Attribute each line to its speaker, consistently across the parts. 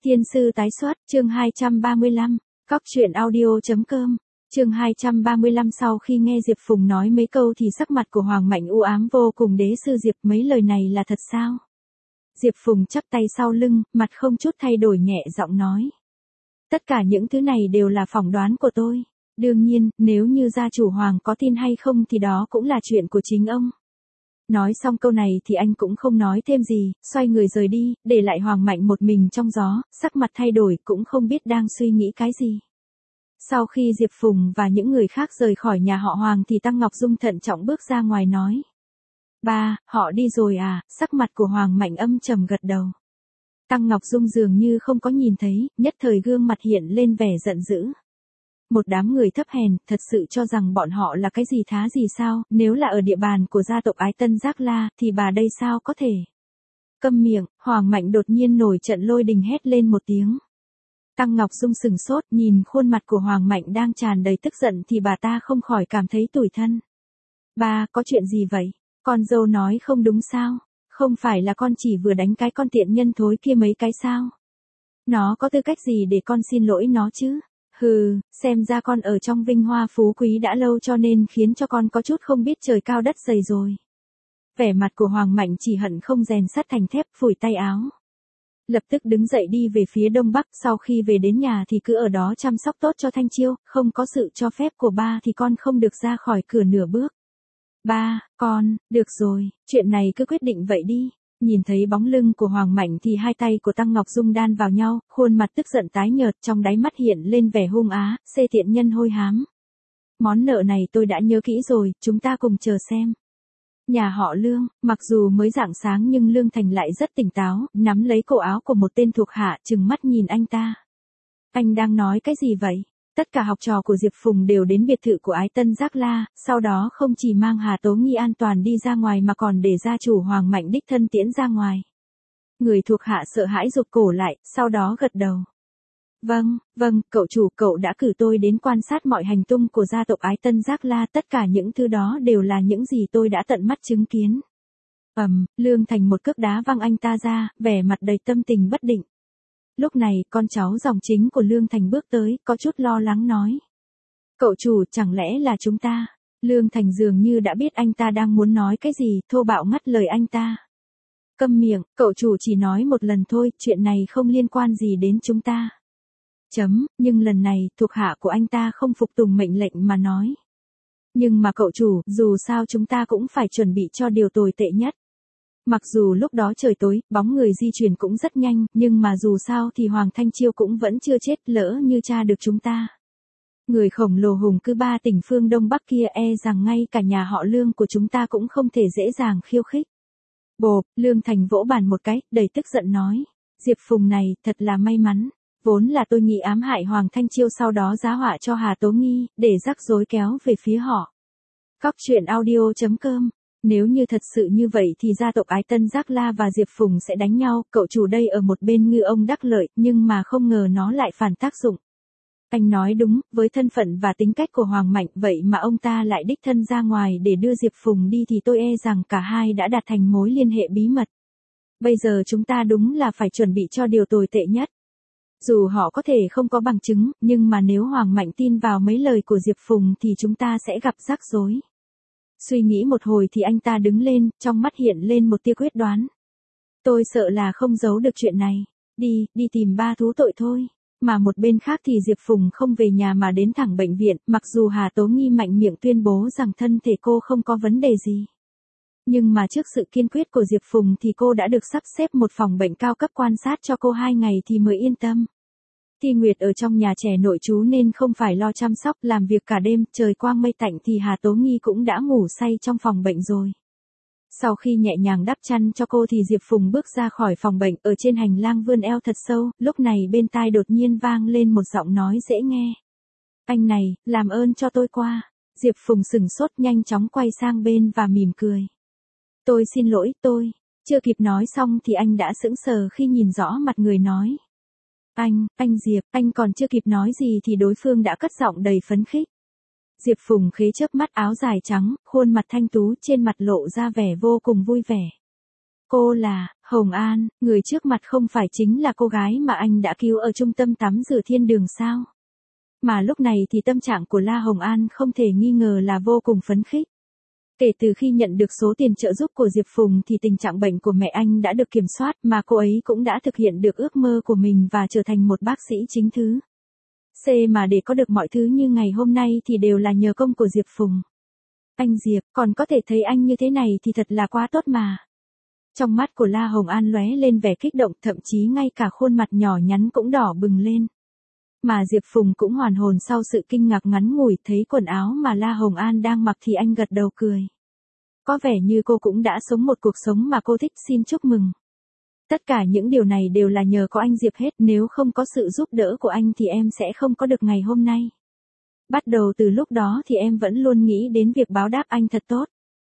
Speaker 1: Thiên sư tái xuất, chương 235, Cóc truyện audio.com, chương 235. Sau khi nghe Diệp Phùng nói mấy câu thì sắc mặt của Hoàng Mạnh u ám vô cùng. Đế sư Diệp, mấy lời này là thật sao? Diệp Phùng chắp tay sau lưng, mặt không chút thay đổi nhẹ giọng nói. Tất cả những thứ này đều là phỏng đoán của tôi. Đương nhiên, nếu như gia chủ Hoàng có tin hay không thì đó cũng là chuyện của chính ông. Nói xong câu này thì anh cũng không nói thêm gì, xoay người rời đi, để lại Hoàng Mạnh một mình trong gió, sắc mặt thay đổi cũng không biết đang suy nghĩ cái gì. Sau khi Diệp Phùng và những người khác rời khỏi nhà họ Hoàng thì Tăng Ngọc Dung thận trọng bước ra ngoài nói. Ba, họ đi rồi à? Sắc mặt của Hoàng Mạnh âm trầm gật đầu. Tăng Ngọc Dung dường như không có nhìn thấy, nhất thời gương mặt hiện lên vẻ giận dữ. Một đám người thấp hèn, thật sự cho rằng bọn họ là cái gì thá gì sao? Nếu là ở địa bàn của gia tộc Ái Tân Giác La thì bà đây sao có thể? Câm miệng, Hoàng Mạnh đột nhiên nổi trận lôi đình hét lên một tiếng. Tăng Ngọc Dung sừng sốt, nhìn khuôn mặt của Hoàng Mạnh đang tràn đầy tức giận thì bà ta không khỏi cảm thấy tủi thân. Ba, có chuyện gì vậy? Con dâu nói không đúng sao? Không phải là con chỉ vừa đánh cái con tiện nhân thối kia mấy cái sao? Nó có tư cách gì để con xin lỗi nó chứ? Hừ, xem ra con ở trong vinh hoa phú quý đã lâu cho nên khiến cho con có chút không biết trời cao đất dày rồi. Vẻ mặt của Hoàng Mạnh chỉ hận không rèn sắt thành thép, phủi tay áo. Lập tức đứng dậy đi về phía đông bắc, sau khi về đến nhà thì cứ ở đó chăm sóc tốt cho Thanh Chiêu, không có sự cho phép của ba thì con không được ra khỏi cửa nửa bước. Ba, con, được rồi, chuyện này cứ quyết định vậy đi. Nhìn thấy bóng lưng của Hoàng Mạnh thì hai tay của Tăng Ngọc Dung đan vào nhau, khuôn mặt tức giận tái nhợt, trong đáy mắt hiện lên vẻ hung á, xê tiện nhân hôi hám. Món nợ này tôi đã nhớ kỹ rồi, chúng ta cùng chờ xem. Nhà họ Lương, mặc dù mới rạng sáng nhưng Lương Thành lại rất tỉnh táo, nắm lấy cổ áo của một tên thuộc hạ, trừng mắt nhìn anh ta. Anh đang nói cái gì vậy? Tất cả học trò của Diệp Phùng đều đến biệt thự của Ái Tân Giác La, sau đó không chỉ mang Hà Tố Nghi an toàn đi ra ngoài mà còn để gia chủ Hoàng Mạnh đích thân tiễn ra ngoài. Người thuộc hạ sợ hãi rụt cổ lại, sau đó gật đầu. Vâng, cậu chủ, cậu đã cử tôi đến quan sát mọi hành tung của gia tộc Ái Tân Giác La, tất cả những thứ đó đều là những gì tôi đã tận mắt chứng kiến. Lương Thành một cước đá văng anh ta ra, vẻ mặt đầy tâm tình bất định. Lúc này, con cháu dòng chính của Lương Thành bước tới, có chút lo lắng nói. Cậu chủ, chẳng lẽ là chúng ta? Lương Thành dường như đã biết anh ta đang muốn nói cái gì, thô bạo ngắt lời anh ta. Câm miệng, cậu chủ chỉ nói một lần thôi, chuyện này không liên quan gì đến chúng ta. Nhưng lần này, thuộc hạ của anh ta không phục tùng mệnh lệnh mà nói. Nhưng mà cậu chủ, dù sao chúng ta cũng phải chuẩn bị cho điều tồi tệ nhất. Mặc dù lúc đó trời tối, bóng người di chuyển cũng rất nhanh, nhưng mà dù sao thì Hoàng Thanh Chiêu cũng vẫn chưa chết, lỡ như tra được chúng ta. Người khổng lồ hùng cứ ba tỉnh phương Đông Bắc kia rằng ngay cả nhà họ Lương của chúng ta cũng không thể dễ dàng khiêu khích. Bộp, Lương Thành vỗ bàn một cái, đầy tức giận nói. Diệp Phùng này, thật là may mắn. Vốn là tôi nghĩ ám hại Hoàng Thanh Chiêu sau đó giá họa cho Hà Tố Nghi, để rắc rối kéo về phía họ. Cóc truyện audio.com. Nếu như thật sự như vậy thì gia tộc Ái Tân Giác La và Diệp Phùng sẽ đánh nhau, cậu chủ đây ở một bên ngư ông đắc lợi, nhưng mà không ngờ nó lại phản tác dụng. Anh nói đúng, với thân phận và tính cách của Hoàng Mạnh vậy mà ông ta lại đích thân ra ngoài để đưa Diệp Phùng đi thì tôi rằng cả hai đã đạt thành mối liên hệ bí mật. Bây giờ chúng ta đúng là phải chuẩn bị cho điều tồi tệ nhất. Dù họ có thể không có bằng chứng, nhưng mà nếu Hoàng Mạnh tin vào mấy lời của Diệp Phùng thì chúng ta sẽ gặp rắc rối. Suy nghĩ một hồi thì anh ta đứng lên, trong mắt hiện lên một tia quyết đoán. Tôi sợ là không giấu được chuyện này. Đi tìm ba thú tội thôi. Mà một bên khác thì Diệp Phùng không về nhà mà đến thẳng bệnh viện, mặc dù Hà Tố Nghi mạnh miệng tuyên bố rằng thân thể cô không có vấn đề gì. Nhưng mà trước sự kiên quyết của Diệp Phùng thì cô đã được sắp xếp một phòng bệnh cao cấp quan sát cho cô 2 ngày thì mới yên tâm. Thi Nguyệt ở trong nhà trẻ nội trú nên không phải lo chăm sóc, làm việc cả đêm, trời quang mây tạnh thì Hà Tố Nghi cũng đã ngủ say trong phòng bệnh rồi. Sau khi nhẹ nhàng đắp chăn cho cô thì Diệp Phùng bước ra khỏi phòng bệnh, ở trên hành lang vươn eo thật sâu, lúc này bên tai đột nhiên vang lên một giọng nói dễ nghe. Anh này, làm ơn cho tôi qua. Diệp Phùng sừng sốt nhanh chóng quay sang bên và mỉm cười. Tôi xin lỗi, tôi. Chưa kịp nói xong thì anh đã sững sờ khi nhìn rõ mặt người nói. Anh Diệp, anh còn chưa kịp nói gì thì đối phương đã cất giọng đầy phấn khích. Diệp Phùng khế chớp mắt, áo dài trắng, khuôn mặt thanh tú, trên mặt lộ ra vẻ vô cùng vui vẻ. Cô là, Hồng An, người trước mặt không phải chính là cô gái mà anh đã cứu ở trung tâm tắm rửa thiên đường sao? Mà lúc này thì tâm trạng của La Hồng An không thể nghi ngờ là vô cùng phấn khích. Kể từ khi nhận được số tiền trợ giúp của Diệp Phùng thì tình trạng bệnh của mẹ anh đã được kiểm soát mà cô ấy cũng đã thực hiện được ước mơ của mình và trở thành một bác sĩ chính thứ. C mà để có được mọi thứ như ngày hôm nay thì đều là nhờ công của Diệp Phùng. Anh Diệp, còn có thể thấy anh như thế này thì thật là quá tốt mà. Trong mắt của La Hồng An lóe lên vẻ kích động, thậm chí ngay cả khuôn mặt nhỏ nhắn cũng đỏ bừng lên. Mà Diệp Phùng cũng hoàn hồn sau sự kinh ngạc ngắn ngủi, thấy quần áo mà La Hồng An đang mặc thì anh gật đầu cười. Có vẻ như cô cũng đã sống một cuộc sống mà cô thích, xin chúc mừng. Tất cả những điều này đều là nhờ có anh Diệp hết, nếu không có sự giúp đỡ của anh thì em sẽ không có được ngày hôm nay. Bắt đầu từ lúc đó thì em vẫn luôn nghĩ đến việc báo đáp anh thật tốt.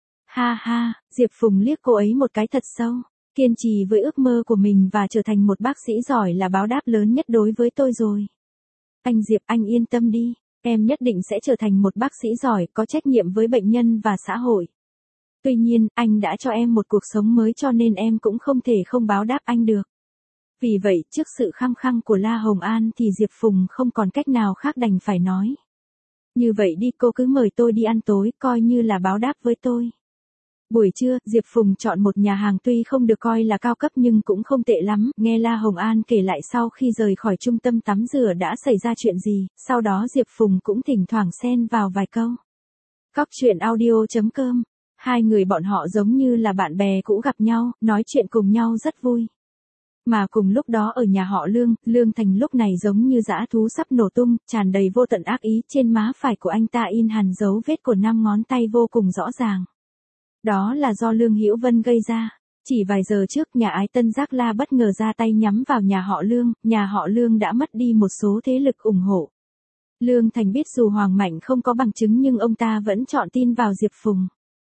Speaker 1: Ha ha, Diệp Phùng liếc cô ấy một cái thật sâu. Kiên trì với ước mơ của mình và trở thành một bác sĩ giỏi là báo đáp lớn nhất đối với tôi rồi. Anh Diệp, anh yên tâm đi, em nhất định sẽ trở thành một bác sĩ giỏi, có trách nhiệm với bệnh nhân và xã hội. Tuy nhiên, anh đã cho em một cuộc sống mới cho nên em cũng không thể không báo đáp anh được. Vì vậy, trước sự khăng khăng của La Hồng An thì Diệp Phùng không còn cách nào khác đành phải nói. Như vậy đi, cô cứ mời tôi đi ăn tối, coi như là báo đáp với tôi. Buổi trưa, Diệp Phùng chọn một nhà hàng tuy không được coi là cao cấp nhưng cũng không tệ lắm, nghe La Hồng An kể lại sau khi rời khỏi trung tâm tắm rửa đã xảy ra chuyện gì, sau đó Diệp Phùng cũng thỉnh thoảng xen vào vài câu. Cóc truyện audio.com. Hai người bọn họ giống như là bạn bè cũ gặp nhau, nói chuyện cùng nhau rất vui. Mà cùng lúc đó ở nhà họ Lương, Lương Thành lúc này giống như dã thú sắp nổ tung, tràn đầy vô tận ác ý, trên má phải của anh ta in hằn dấu vết của 5 ngón tay vô cùng rõ ràng. Đó là do Lương Hữu Vân gây ra. Chỉ vài giờ trước, nhà ái Tân Giác La bất ngờ ra tay nhắm vào nhà họ Lương đã mất đi một số thế lực ủng hộ. Lương Thành biết dù Hoàng Mạnh không có bằng chứng nhưng ông ta vẫn chọn tin vào Diệp Phùng.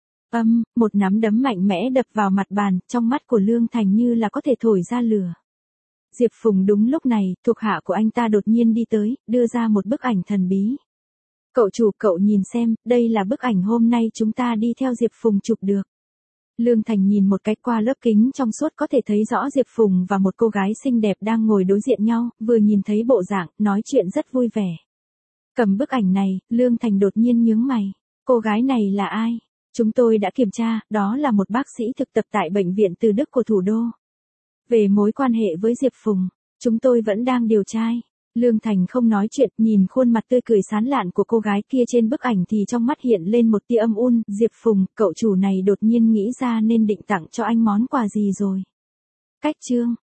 Speaker 1: Một nắm đấm mạnh mẽ đập vào mặt bàn, trong mắt của Lương Thành như là có thể thổi ra lửa. Diệp Phùng đúng lúc này, thuộc hạ của anh ta đột nhiên đi tới, đưa ra một bức ảnh thần bí. Cậu chủ, cậu nhìn xem, đây là bức ảnh hôm nay chúng ta đi theo Diệp Phùng chụp được. Lương Thành nhìn một cái qua lớp kính trong suốt có thể thấy rõ Diệp Phùng và một cô gái xinh đẹp đang ngồi đối diện nhau, vừa nhìn thấy bộ dạng, nói chuyện rất vui vẻ. Cầm bức ảnh này, Lương Thành đột nhiên nhướng mày. Cô gái này là ai? Chúng tôi đã kiểm tra, đó là một bác sĩ thực tập tại bệnh viện Từ Đức của thủ đô. Về mối quan hệ với Diệp Phùng, chúng tôi vẫn đang điều tra. Lương Thành không nói chuyện, nhìn khuôn mặt tươi cười sán lạn của cô gái kia trên bức ảnh thì trong mắt hiện lên một tia âm u. Diệp Phùng, cậu chủ này đột nhiên nghĩ ra nên định tặng cho anh món quà gì rồi. Cách chương.